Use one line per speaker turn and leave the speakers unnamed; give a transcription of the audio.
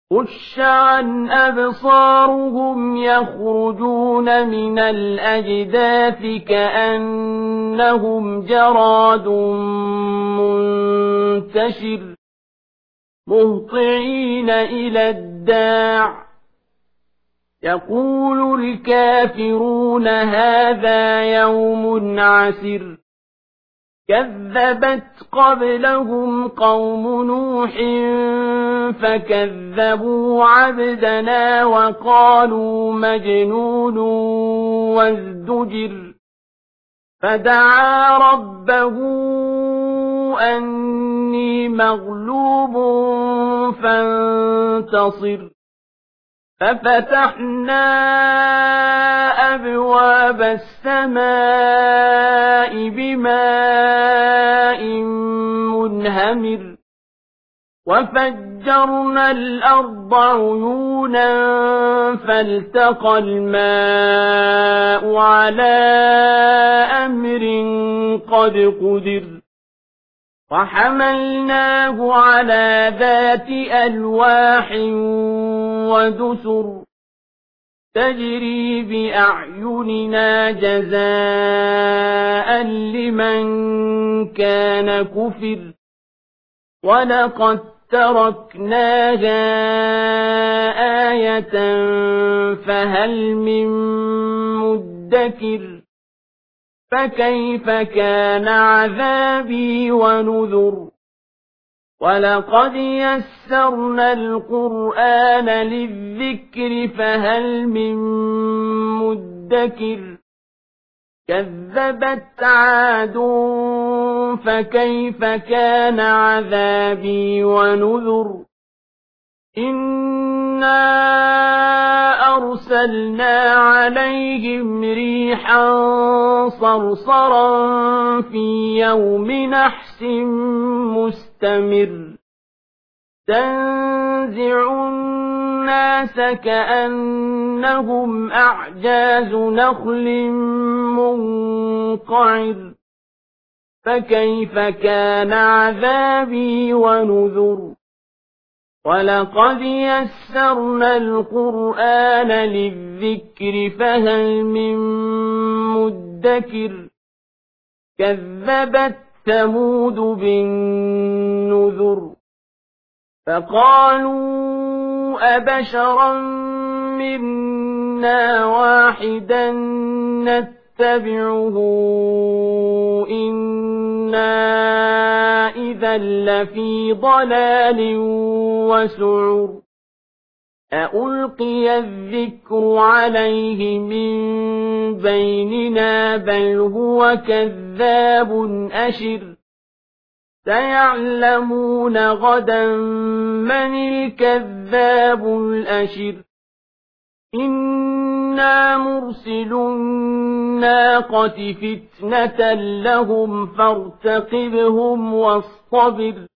خُشَّ عَنْ أَبْصَارُهُمْ يَخْرُجُونَ مِنَ الْأَجْدَاثِ كَأَنَّهُمْ جَرَادٌ مُّنتَشِرٌ مُهْطِعِينَ إِلَى الدَّاعِ يَقُولُ الْكَافِرُونَ هَٰذَا يَوْمٌ عَسِرٌ كَذَّبَتْ قَبْلَهُمْ قَوْمُ نُوحٍ فَكَذَّبُوا عَبْدَنَا وَقَالُوا مَجْنُونٌ وَازْدُجِرَ فَدَعَا رَبَّهُ أَنِّي مَغْلُوبٌ فَانتَصِرْ فَفَتَحْنَا أَبْوَابَ السَّمَاءِ بِمَاءٍ مُّنْهَمِرٍ وَفَجَّرْنَا الْأَرْضَ عُيُونًا فَالْتَقَى الْمَاءُ عَلَىٰ أَمْرٍ قَدْ قُدِرَ وَحَمَلْنَاهُ عَلَىٰ ذَاتِ أَلْوَاحٍ وَدُسُرٍ تَجْرِي بِأَعْيُنِنَا جَزَاءً لِّمَن كَانَ كُفِرَ وَلَقَدْ تَرَكْنَاهَا آيَةً فَهَلْ مِن مُّدَّكِرٍ فَكَيْفَ كَانَ عَذَابِي وَنُذُرِ وَلَقَدْ يَسَّرْنَا الْقُرْآنَ لِلذِّكْرِ فَهَلْ مِن مُّدَّكِرٍ كَذَّبَتْ عَادٌ فَكَيْفَ كَانَ عَذَابِي وَنُذُرِ إِنَّا أَرْسَلْنَا عَلَيْهِمْ رِيحًا صَرْصَرًا فِي يَوْمِ نَحْسٍ مُّسْتَمِرٍّ تَنزِعُ النَّاسَ كَأَنَّهُمْ أَعْجَازُ نَخْلٍ مُّنقَعِرٍ فَكَيْفَ كَانَ عَذَابِي وَنُذُرِ وَلَقَدْ يَسَّرْنَا الْقُرْآنَ لِلذِّكْرِ فَهَلْ مِن مُّدَّكِرٍ كَذَّبَتْ ثَمُودُ بِالنُّذُرِ فَقَالُوا أَبَشَرًا مِّنَّا وَاحِدًا نَّتَّبِعُهُ إِنَّا إِذًا لَّفِي ضَلَالٍ وَسُعُرٍ أَأُلْقِيَ الذِّكْرُ عَلَيْهِ مِن بَيْنِنَا بَلْ هُوَ كَذَّابٌ أَشِرٌ سَيَعْلَمُونَ غَدًا مَّنِ الْكَذَّابُ الْأَشِرُ إِنَّا مُرْسِلُو النَّاقَةِ فِتْنَةً لَّهُمْ فَارْتَقِبْهُمْ وَاصْطَبِرْ